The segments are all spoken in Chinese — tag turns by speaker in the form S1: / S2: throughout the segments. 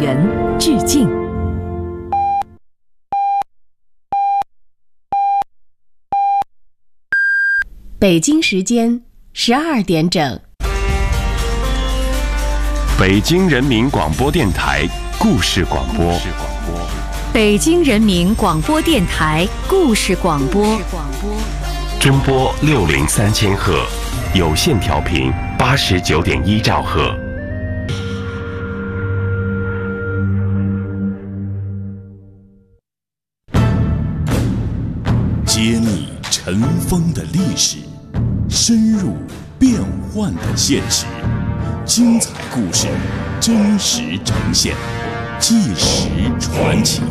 S1: 元致敬。北京时间12点整。
S2: 北京人民广播电台故事广播。
S1: 北京人民广播电台故事广播。
S2: 中波603千赫，有线调频89.1兆赫。
S3: 揭秘尘封的历史，深入变幻的现实，精彩故事真实呈现，纪实传奇。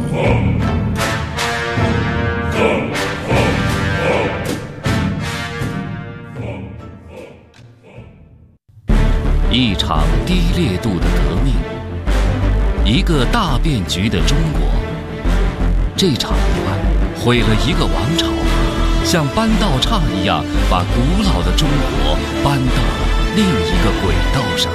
S4: 一场低烈度的革命，一个大变局的中国。这场意外毁了一个王朝，像搬道岔一样把古老的中国搬到了另一个轨道上。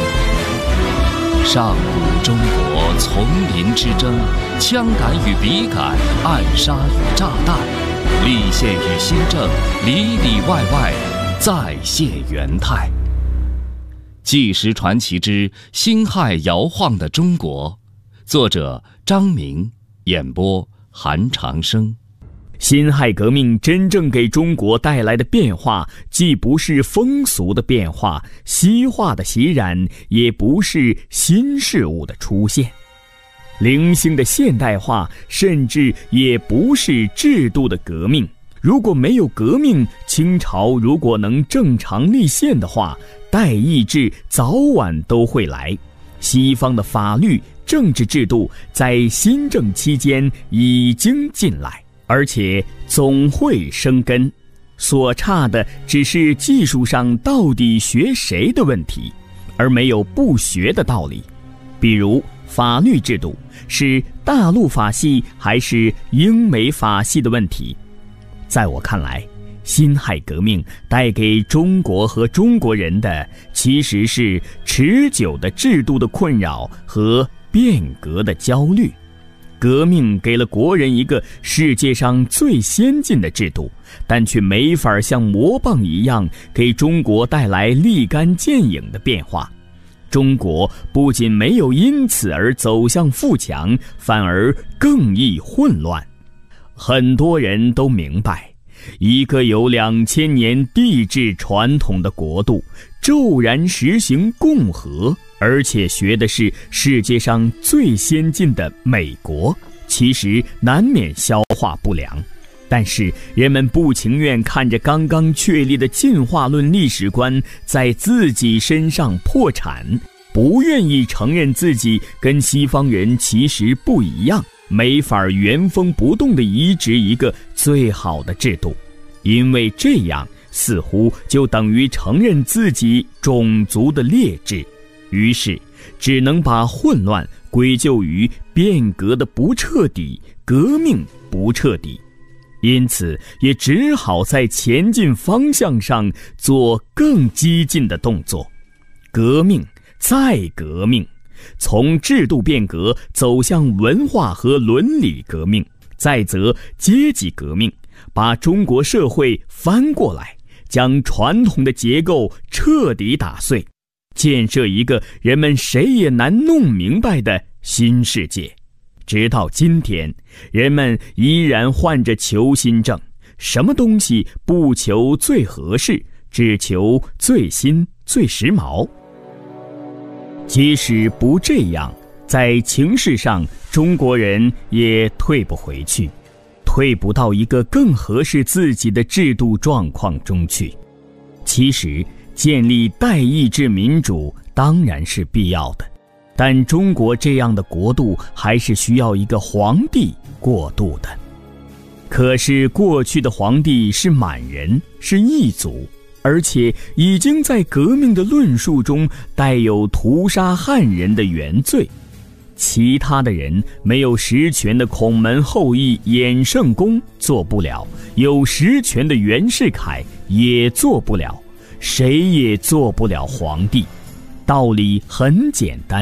S4: 上古中国丛林之争，枪杆与笔杆，暗杀与炸弹，立宪与新政，里里外外再现元态。纪实传奇之辛亥摇晃的中国，作者张明，演播韩长生。
S5: 辛亥革命真正给中国带来的变化，既不是风俗的变化、西化的袭染，也不是新事物的出现，零星的现代化，甚至也不是制度的革命。如果没有革命，清朝如果能正常立宪的话，代议制早晚都会来。西方的法律、政治制度在新政期间已经进来，而且总会生根，所差的只是技术上到底学谁的问题，而没有不学的道理。比如法律制度是大陆法系还是英美法系的问题。在我看来，辛亥革命带给中国和中国人的其实是持久的制度的困扰和变革的焦虑。革命给了国人一个世界上最先进的制度，但却没法像魔棒一样给中国带来立竿见影的变化。中国不仅没有因此而走向富强，反而更易混乱。很多人都明白，一个有2000年帝制传统的国度骤然实行共和，而且学的是世界上最先进的美国，其实难免消化不良。但是人们不情愿看着刚刚确立的进化论历史观在自己身上破产，不愿意承认自己跟西方人其实不一样，没法原封不动地移植一个最好的制度，因为这样似乎就等于承认自己种族的劣质，于是只能把混乱归咎于变革的不彻底，革命不彻底，因此也只好在前进方向上做更激进的动作。革命再革命，从制度变革走向文化和伦理革命，再则阶级革命，把中国社会翻过来，将传统的结构彻底打碎，建设一个人们谁也难弄明白的新世界。直到今天，人们依然患着求新症，什么东西不求最合适，只求最新最时髦。即使不这样，在情势上中国人也退不回去，退不到一个更合适自己的制度状况中去。其实建立代议制民主当然是必要的，但中国这样的国度还是需要一个皇帝过渡的。可是过去的皇帝是满人，是异族，而且已经在革命的论述中带有屠杀汉人的原罪。其他的人没有实权的孔门后裔衍圣公做不了，有实权的袁世凯也做不了，谁也做不了皇帝。道理很简单，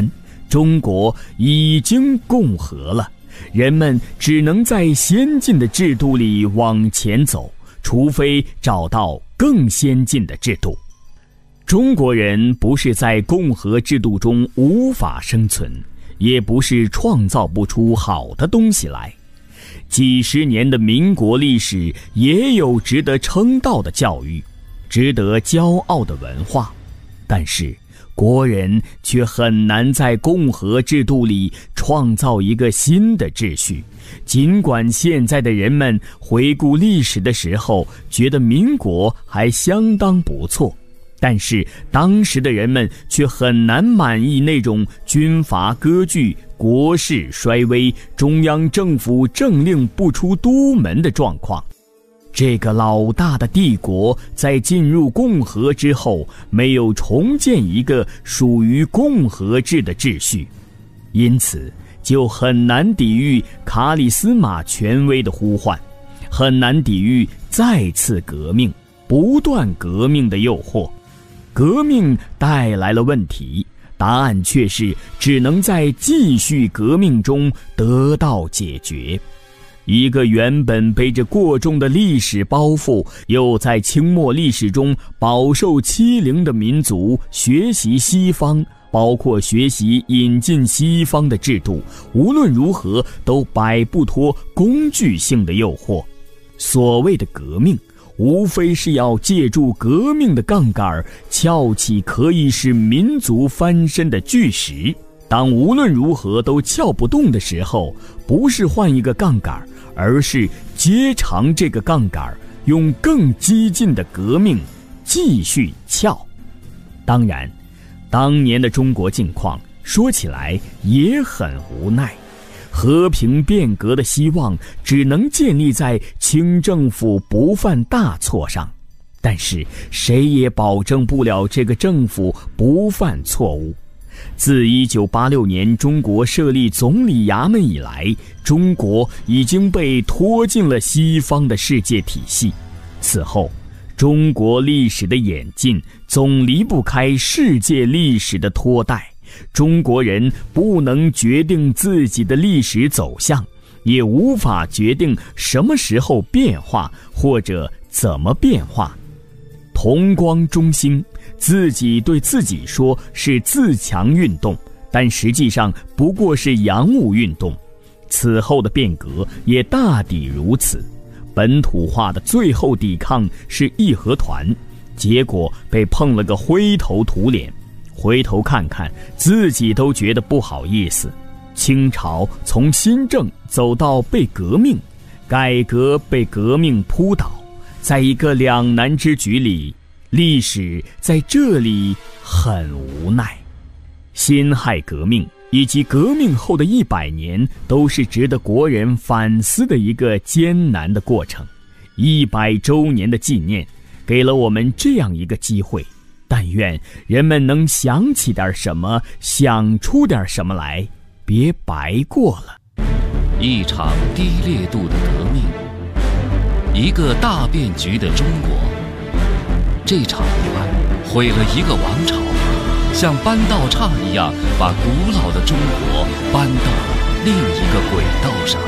S5: 中国已经共和了，人们只能在先进的制度里往前走，除非找到更先进的制度。中国人不是在共和制度中无法生存，也不是创造不出好的东西来。几十年的民国历史也有值得称道的教育，值得骄傲的文化，但是国人却很难在共和制度里创造一个新的秩序。尽管现在的人们回顾历史的时候觉得民国还相当不错，但是当时的人们却很难满意那种军阀割据、国势衰微、中央政府政令不出都门的状况。这个老大的帝国在进入共和之后，没有重建一个属于共和制的秩序，因此就很难抵御卡里斯马权威的呼唤，很难抵御再次革命、不断革命的诱惑。革命带来了问题，答案却是只能在继续革命中得到解决。一个原本背着过重的历史包袱，又在清末历史中饱受欺凌的民族，学习西方，包括学习引进西方的制度，无论如何都摆不脱工具性的诱惑。所谓的革命，无非是要借助革命的杠杆，撬起可以使民族翻身的巨石。当无论如何都撬不动的时候，不是换一个杠杆，而是接长这个杠杆，用更激进的革命继续撬。当然，当年的中国境况说起来也很无奈，和平变革的希望只能建立在清政府不犯大错上，但是谁也保证不了这个政府不犯错误。自1986年中国设立总理衙门以来，中国已经被拖进了西方的世界体系。此后，中国历史的演进总离不开世界历史的拖带。中国人不能决定自己的历史走向，也无法决定什么时候变化或者怎么变化。同光中兴，自己对自己说是自强运动，但实际上不过是洋务运动。此后的变革也大抵如此。本土化的最后抵抗是义和团，结果被碰了个灰头土脸。回头看看，自己都觉得不好意思。清朝从新政走到被革命，改革被革命扑倒，在一个两难之局里，历史在这里很无奈。辛亥革命以及革命后的100年都是值得国人反思的一个艰难的过程。100周年的纪念给了我们这样一个机会，但愿人们能想起点什么，想出点什么来，别白过了。
S4: 一场低烈度的革命，一个大变局的中国。这场意外毁了一个王朝，像搬道岔一样把古老的中国搬到了另一个轨道上。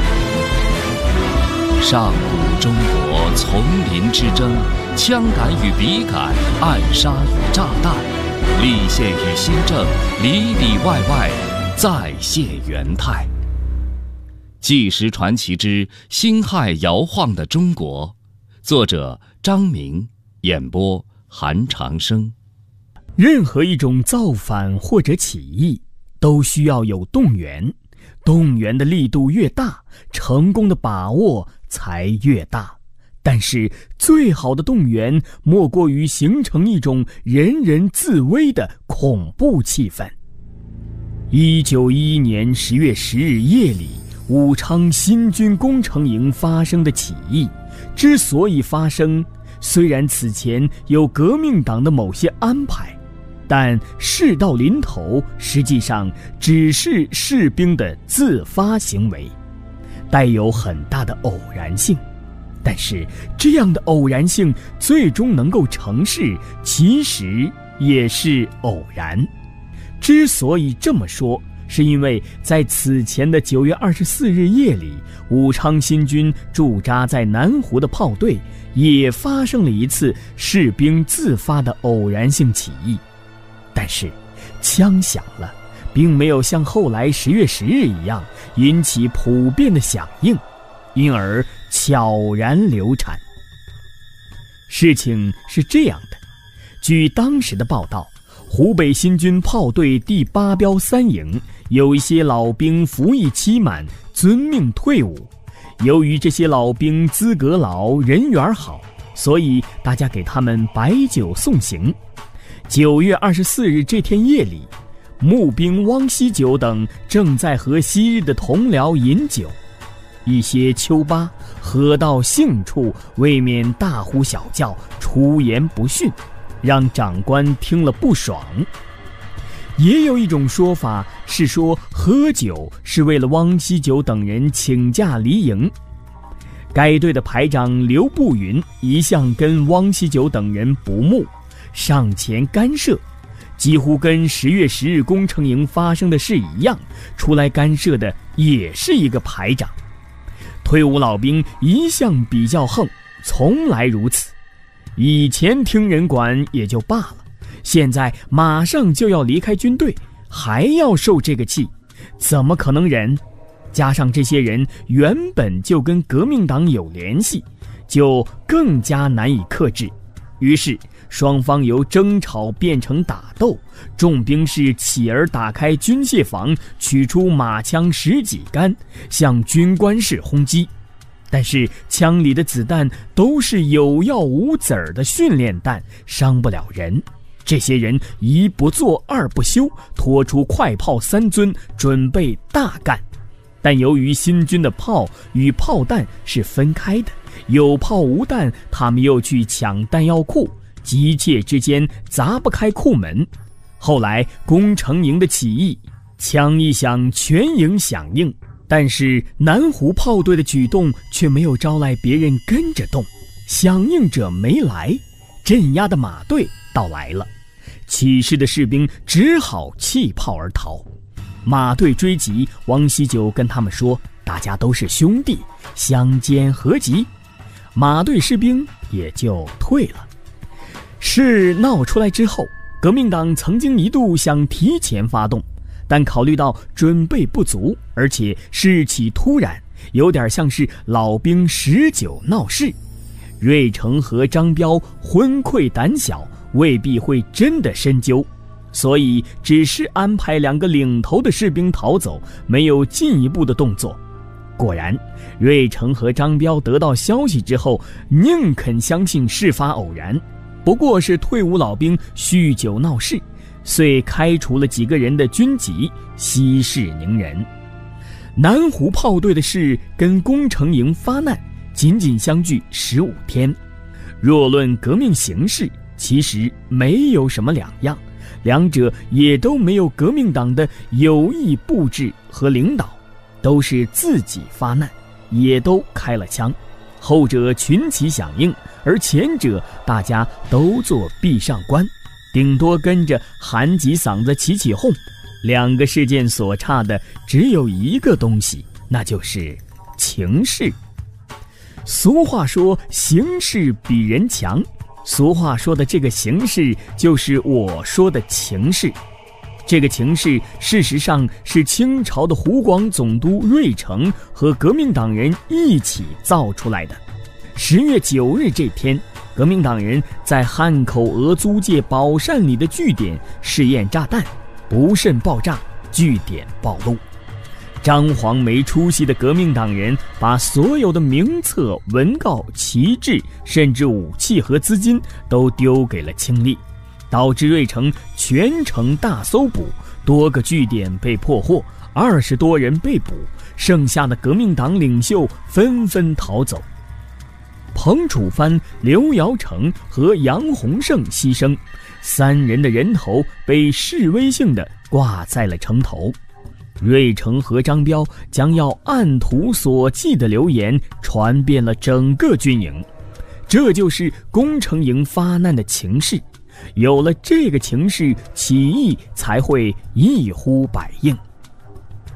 S4: 上古中国丛林之争，枪杆与笔杆，暗杀与炸弹，立宪与新政，里里外外再现元泰。纪实传奇之辛亥摇晃的中国，作者张明，演播韩长生。
S5: 任何一种造反或者起义都需要有动员，动员的力度越大，成功的把握才越大。但是最好的动员莫过于形成一种人人自危的恐怖气氛。1911年10月10日夜里，武昌新军工程营发生的起义之所以发生，虽然此前有革命党的某些安排，但事到临头，实际上只是士兵的自发行为，带有很大的偶然性。但是这样的偶然性最终能够成事，其实也是偶然。之所以这么说， 是因为在此前的9月24日夜里，武昌新军驻扎在南湖的炮队也发生了一次士兵自发的偶然性起义，但是枪响了，并没有像后来10月10日一样引起普遍的响应，因而悄然流产。事情是这样的，据当时的报道，湖北新军炮队第8标3营有一些老兵服役期满，遵命退伍。由于这些老兵资格老，人缘好，所以大家给他们摆酒送行。9月24日这天夜里，募兵汪锡九等正在和昔日的同僚饮酒，一些丘巴喝到兴处，未免大呼小叫，出言不逊，让长官听了不爽。也有一种说法是说，喝酒是为了汪锡九等人请假离营。该队的排长刘步云一向跟汪锡九等人不睦，上前干涉，几乎跟10月10日工程营发生的事一样，出来干涉的也是一个排长。退伍老兵一向比较横，从来如此，以前听人管也就罢了，现在马上就要离开军队，还要受这个气，怎么可能忍？加上这些人原本就跟革命党有联系，就更加难以克制。于是双方由争吵变成打斗，众兵士起而打开军械房，取出马枪10几杆，向军官室轰击。但是枪里的子弹都是有药无子儿的训练弹，伤不了人。这些人一不做二不休，拖出快炮3尊，准备大干。但由于新军的炮与炮弹是分开的，有炮无弹，他们又去抢弹药库，急切之间砸不开库门。后来工程营的起义，枪一响，全营响应，但是南湖炮队的举动却没有招来别人跟着动，响应者没来，镇压的马队到来了，起事的士兵只好弃炮而逃。马队追击，汪锡九跟他们说，大家都是兄弟，相煎何急。马队士兵也就退了。事闹出来之后，革命党曾经一度想提前发动，但考虑到准备不足，而且事起突然，有点像是老兵食酒闹事。瑞成和张彪昏聩胆小，未必会真的深究，所以只是安排2个领头的士兵逃走，没有进一步的动作。果然，瑞成和张彪得到消息之后，宁肯相信事发偶然，不过是退伍老兵酗酒闹事，遂开除了几个人的军籍，息事宁人。南湖炮队的事跟工程营发难仅仅相距15天，若论革命形势，其实没有什么两样，两者也都没有革命党的有意布置和领导，都是自己发难，也都开了枪，后者群起响应，而前者大家都做壁上观，顶多跟着喊几嗓子起起哄。2个事件所差的只有一个东西，那就是情势。俗话说形势比人强，俗话说的这个形势就是我说的情势。这个情势事实上是清朝的湖广总督瑞成和革命党人一起造出来的。10月9日这天，革命党人在汉口俄租界宝善里的据点试验炸弹，不慎爆炸，据点暴露。张黄没出息的革命党人把所有的名册、文告、旗帜，甚至武器和资金都丢给了清吏，导致瑞成全城大搜捕，多个据点被破获，20多人被捕，剩下的革命党领袖纷纷逃走。彭楚藩、刘尧成和杨洪胜牺牲，3人的人头被示威性地挂在了城头。瑞成和张彪将要按图索骥的流言传遍了整个军营，这就是工程营发难的情势。有了这个情势，起义才会一呼百应。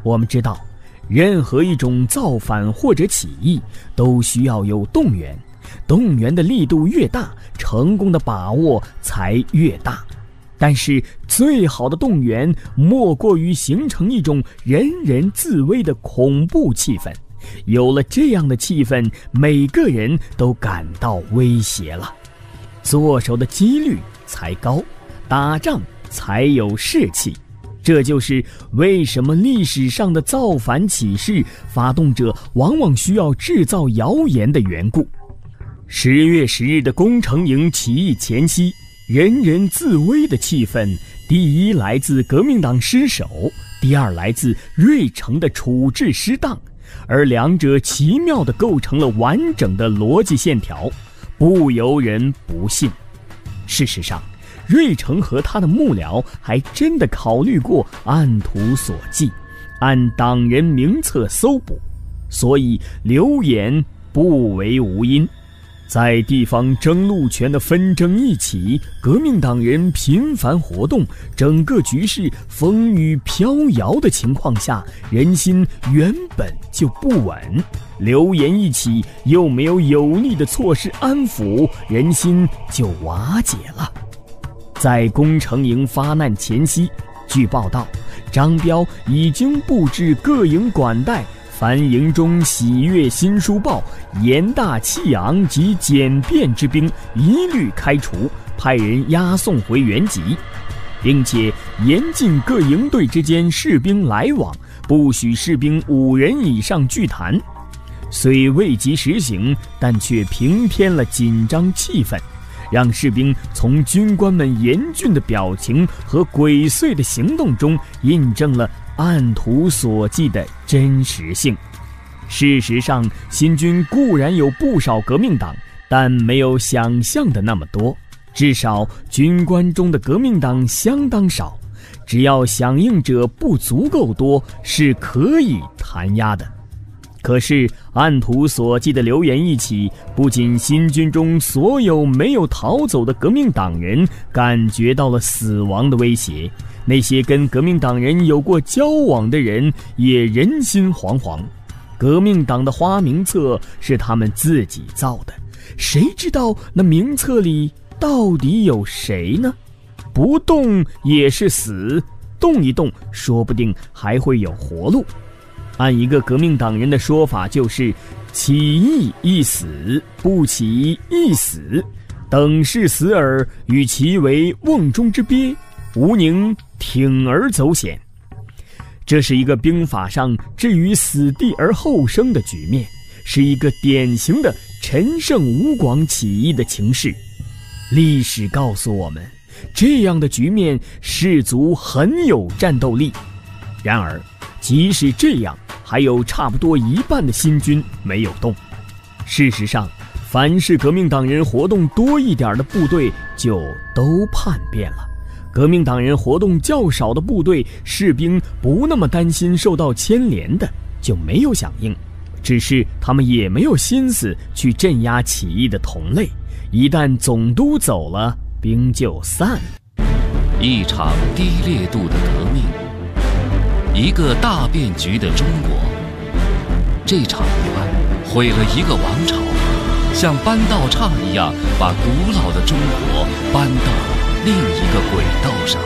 S5: 我们知道，任何一种造反或者起义都需要有动员，动员的力度越大，成功的把握才越大。但是最好的动员莫过于形成一种人人自危的恐怖气氛，有了这样的气氛，每个人都感到威胁了，做手的几率才高，打仗才有士气。这就是为什么历史上的造反起事发动者往往需要制造谣言的缘故。10月10日的攻城营起义前夕，人人自危的气氛，第一来自革命党失守，第二来自芮成的处置失当，而两者奇妙地构成了完整的逻辑线条，不由人不信。事实上，芮成和他的幕僚还真的考虑过按图索骥，按党人名册搜捕，所以流言不为无因。在地方争路权的纷争一起，革命党人频繁活动，整个局势风雨飘摇的情况下，人心原本就不稳，流言一起，又没有有力的措施安抚，人心就瓦解了。在攻城营发难前夕，据报道，张彪已经布置各营管带，凡营中喜悦新书报、言大气昂及简便之兵，一律开除，派人押送回原籍，并且严禁各营队之间士兵来往，不许士兵5人以上聚谈。虽未及实行，但却平添了紧张气氛，让士兵从军官们严峻的表情和鬼祟的行动中印证了按图索骥的真实性。事实上，新军固然有不少革命党，但没有想象的那么多，至少军官中的革命党相当少，只要响应者不足够多，是可以弹压的。可是按图索骥的流言一起，不仅新军中所有没有逃走的革命党人感觉到了死亡的威胁，那些跟革命党人有过交往的人也人心惶惶。革命党的花名册是他们自己造的，谁知道那名册里到底有谁呢？不动也是死，动一动说不定还会有活路。按一个革命党人的说法，就是起义一死，不起一死，等是死耳，与其为瓮中之鳖，吾宁铤而走险。这是一个兵法上置于死地而后生的局面，是一个典型的陈胜吴广起义的情势。历史告诉我们，这样的局面士卒很有战斗力。然而即使这样，还有差不多一半的新军没有动。事实上，凡是革命党人活动多一点的部队就都叛变了，革命党人活动较少的部队，士兵不那么担心受到牵连的就没有响应，只是他们也没有心思去镇压起义的同类，一旦总督走了，兵就散了。
S4: 一场低烈度的革命，一个大变局的中国。这场乱毁了一个王朝，像搬道岔一样把古老的中国搬到另一个轨道上。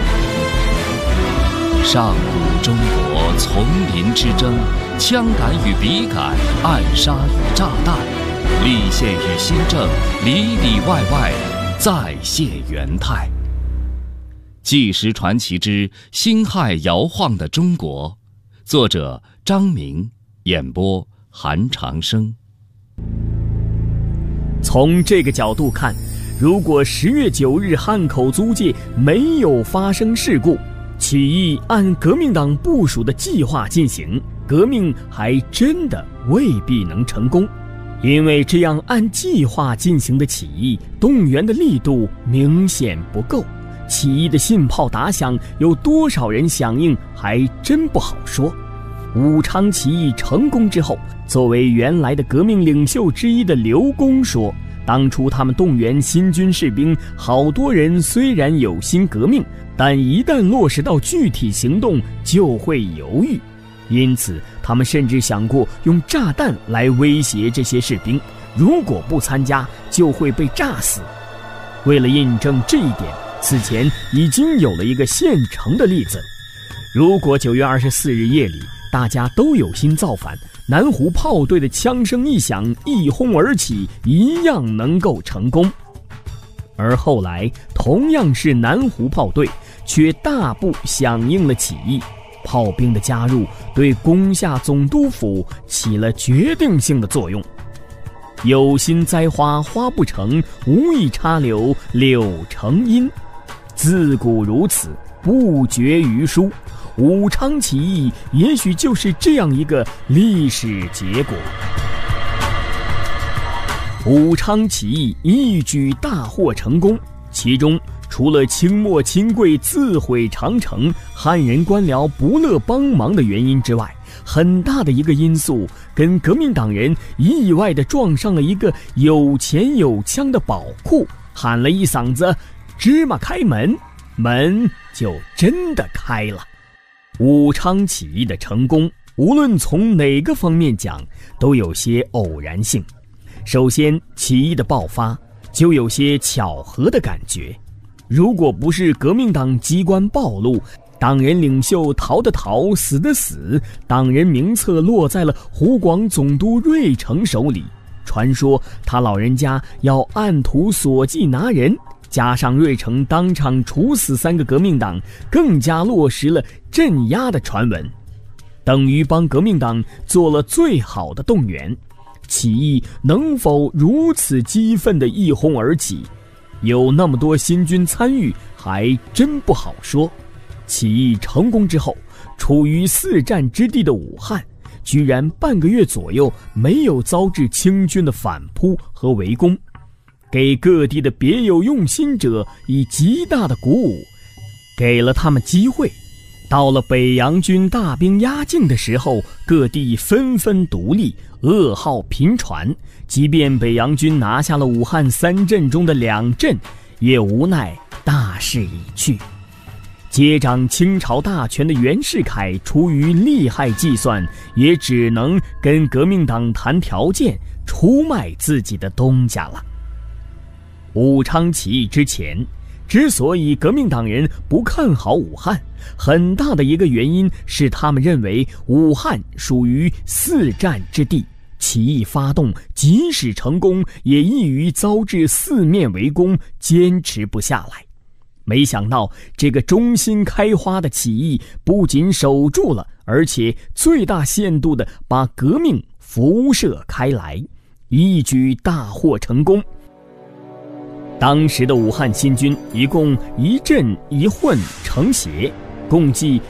S4: 上古中国丛林之争，枪杆与笔杆，暗杀与炸弹，立宪与新政，里里外外再现元态。纪实传奇之辛亥摇晃的中国，作者张明，演播韩长生。
S5: 从这个角度看，如果10月9日汉口租界没有发生事故，起义按革命党部署的计划进行，革命还真的未必能成功。因为这样按计划进行的起义，动员的力度明显不够，起义的信炮打响，有多少人响应还真不好说。武昌起义成功之后，作为原来的革命领袖之一的刘公说，当初他们动员新军士兵，好多人虽然有心革命，但一旦落实到具体行动就会犹豫。 因此他们甚至想过用炸弹来威胁这些士兵，如果不参加就会被炸死。为了印证这一点，此前已经有了一个现成的例子。如果9月24日夜里大家都有心造反，南湖炮队的枪声一响，一哄而起，一样能够成功。而后来同样是南湖炮队，却大部响应了起义，炮兵的加入对攻下总督府起了决定性的作用。有心栽花花不成，无意插柳柳成荫。自古如此，不绝于书。武昌起义也许就是这样一个历史结果。武昌起义一举大获成功，其中除了清末清贵自毁长城、汉人官僚不乐帮忙的原因之外，很大的一个因素跟革命党人意外地撞上了一个有钱有枪的宝库，喊了一嗓子芝麻开门，门就真的开了。武昌起义的成功，无论从哪个方面讲，都有些偶然性。首先，起义的爆发就有些巧合的感觉。如果不是革命党机关暴露，党人领袖逃的逃，死的死，党人名册落在了湖广总督瑞成手里，传说他老人家要按图索骥拿人，加上瑞成当场处死3个革命党，更加落实了镇压的传闻，等于帮革命党做了最好的动员。起义能否如此激愤地一哄而起，有那么多新军参与，还真不好说。起义成功之后，处于4战之地的武汉，居然半个月左右没有遭致清军的反扑和围攻，给各地的别有用心者以极大的鼓舞，给了他们机会。到了北洋军大兵压境的时候，各地纷纷独立，噩耗频传。即便北洋军拿下了武汉3镇中的2镇，也无奈大势已去。接掌清朝大权的袁世凯出于利害计算，也只能跟革命党谈条件，出卖自己的东家了。武昌起义之前，之所以革命党人不看好武汉，很大的一个原因是他们认为武汉属于4战之地，起义发动即使成功，也易于遭致4面围攻，坚持不下来。没想到这个中心开花的起义不仅守住了，而且最大限度地把革命辐射开来，一举大获成功。当时的武汉新军一共一镇一混成协，共计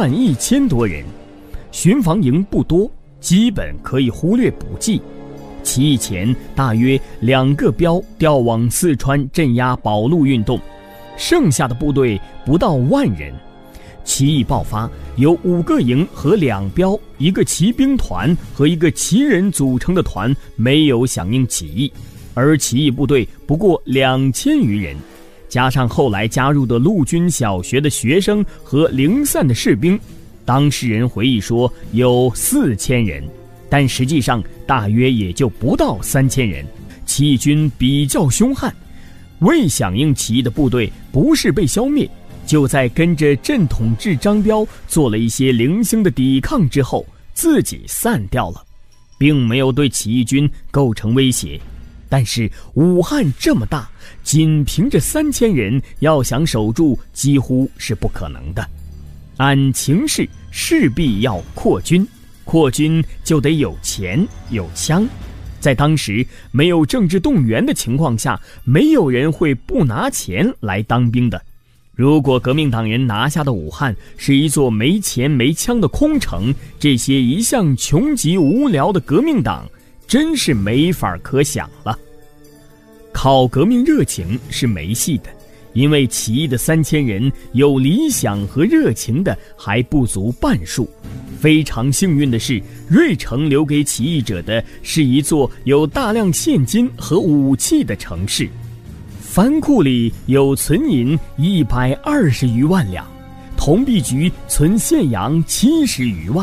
S5: 11000多人，巡防营不多，基本可以忽略补给。起义前大约2个标调往四川镇压保路运动，剩下的部队不到10000人。起义爆发，有5个营和2标、1个骑兵团和1个骑人组成的团没有响应起义，而起义部队不过2000余人，加上后来加入的陆军小学的学生和零散的士兵，当事人回忆说有4000人，但实际上大约也就不到3000人。起义军比较凶悍，未响应起义的部队不是被消灭，就在跟着镇统制张彪做了一些零星的抵抗之后，自己散掉了，并没有对起义军构成威胁。但是武汉这么大，仅凭着3000人要想守住几乎是不可能的。按情势势必要扩军，扩军就得有钱有枪。在当时没有政治动员的情况下，没有人会不拿钱来当兵的。如果革命党人拿下的武汉是一座没钱没枪的空城，这些一向穷极无聊的革命党真是没法可想了。靠革命热情是没戏的，因为起义的3000人有理想和热情的还不足半数。非常幸运的是，瑞成留给起义者的是一座有大量现金和武器的城市，藩库里有存银120余万两，铜币局存现洋70余万，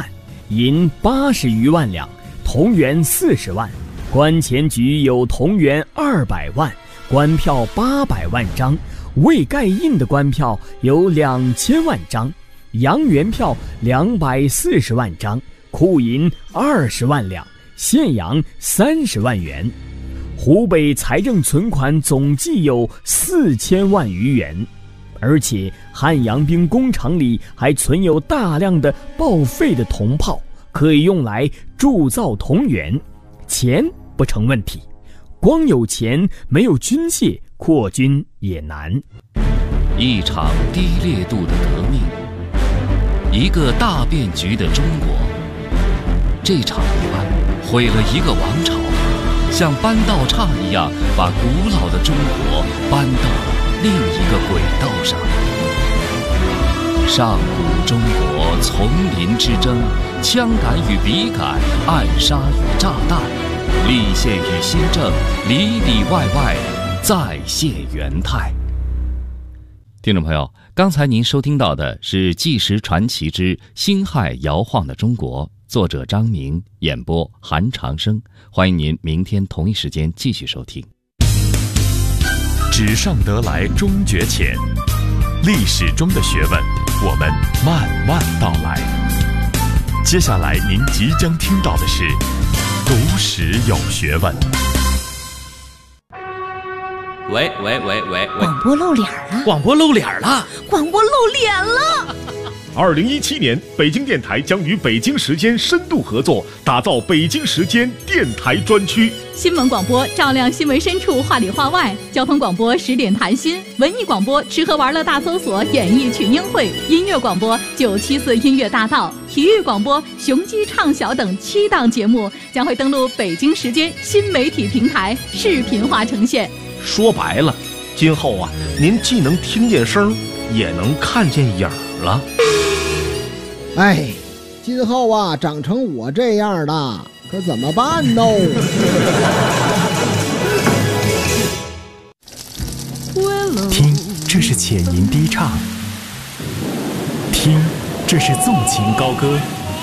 S5: 银80余万两，铜元40万，官钱局有铜元200万，官票800万张，未盖印的官票有2000万张，洋元票240万张，库银20万两，现洋30万元。湖北财政存款总计有4000万余元，而且汉阳兵工厂里还存有大量的报废的铜炮，可以用来铸造铜元。钱不成问题，光有钱没有军械，扩军也难。
S4: 一场低烈度的革命，一个大变局的中国。这场意外毁了一个王朝，像搬道岔一样把古老的中国搬到了另一个轨道上。上古中国丛林之争，枪杆与笔杆，暗杀与炸弹，立宪与新政，里里外外再现元泰。听众朋友，刚才您收听到的是《纪实传奇之辛亥摇晃的中国》，作者张明，演播韩长生。欢迎您明天同一时间继续收听。
S2: 纸上得来终觉浅，历史中的学问，我们慢慢道来。接下来您即将听到的是读史有学问。
S6: 喂，
S7: 广播露脸了！
S6: 广播露脸了！
S7: 广播露脸了
S8: ！2017年，北京电台将与北京时间深度合作，打造北京时间电台专区。
S9: 新闻广播照亮新闻深处，话里话外；交通广播10点谈心；文艺广播吃喝玩乐大搜索，演艺群英会；音乐广播974音乐大道；体育广播雄鸡唱晓等7档节目将会登陆北京时间新媒体平台，视频化呈现。
S6: 说白了，今后啊，您既能听见声，也能看见影了。
S10: 哎，今后啊，长成我这样的，可怎么办呢？
S11: 听，这是浅吟低唱；听，这是纵情高歌；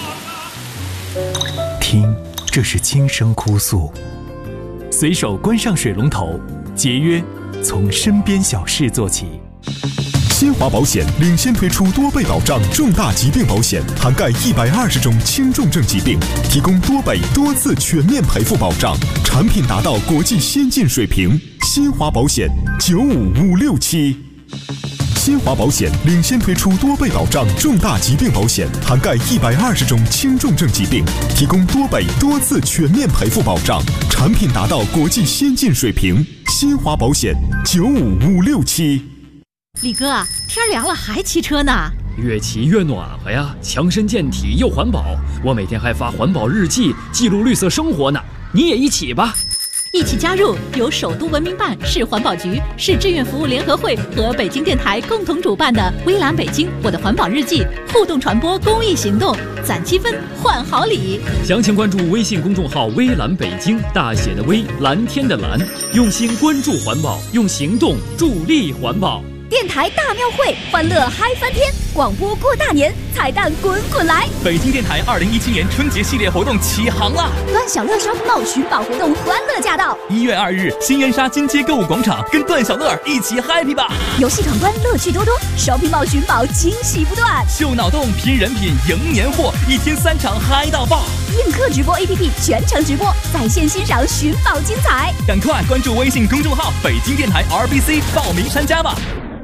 S11: 听，这是轻声哭诉。随手关上水龙头，节约从身边小事做起。
S12: 新华保险领先推出多倍保障重大疾病保险，涵盖120种轻重症疾病，提供多倍多次全面赔付保障，产品达到国际先进水平。新华保险95567。新华保险领先推出多倍保障重大疾病保险，涵盖120种轻重症疾病，提供多倍多次全面赔付保障，产品达到国际先进水平。新华保险95567。
S7: 李哥，天凉了还骑车呢？
S13: 越骑越暖和呀，强身健体又环保。我每天还发环保日记，记录绿色生活呢。你也一起吧。
S9: 一起加入由首都文明办、市环保局、市志愿服务联合会和北京电台共同主办的微蓝北京我的环保日记互动传播公益行动，攒积分换好礼。
S13: 详情关注微信公众号微蓝北京，大写的微，蓝天的蓝，用心关注环保，用行动助力环保。
S14: 电台大庙会，欢乐嗨翻天！广播过大年，彩蛋滚滚来！
S15: 北京电台2017年春节系列活动起航啦！
S14: 段小乐烧瓶帽寻宝活动欢乐驾到
S15: ！1月2日，新源沙金街购物广场，跟段小乐一起 happy 吧！
S14: 游戏闯关乐趣多多，烧瓶帽寻宝惊喜不断，
S15: 秀脑洞拼人品赢年货，1天3场嗨到爆！
S14: 映客直播 APP 全程直播，在线欣赏寻宝精彩！
S15: 赶快关注微信公众号北京电台 RBC 报名参加吧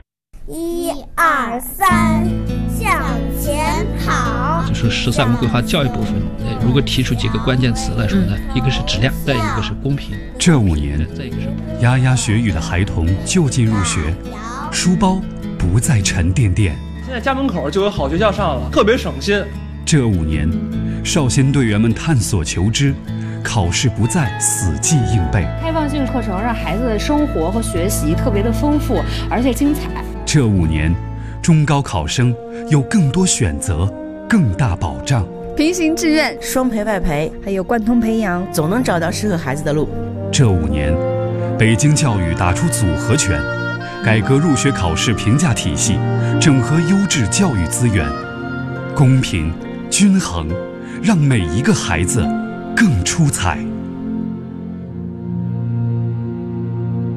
S16: ！1、2、3，向前跑。
S17: 就是13个规划教育部分，如果提出几个关键词来说呢，一个是质量，再一个是公平。
S18: 这5年，牙牙学语的孩童就近入学，书包不再沉甸甸。
S19: 现在家门口就有好学校上了，特别省心。
S18: 这5年，少先队员们探索求知，考试不再死记硬背。
S20: 开放性课程让孩子的生活和学习特别的丰富，而且精彩。
S18: 这5年，中高考生有更多选择，更大保障。
S21: 平行志愿、双培外培，还有贯通培养，总能找到适合孩子的路。
S18: 这5年，北京教育打出组合拳，改革入学考试评价体系，整合优质教育资源，公平、均衡、 让每一个孩子更出彩。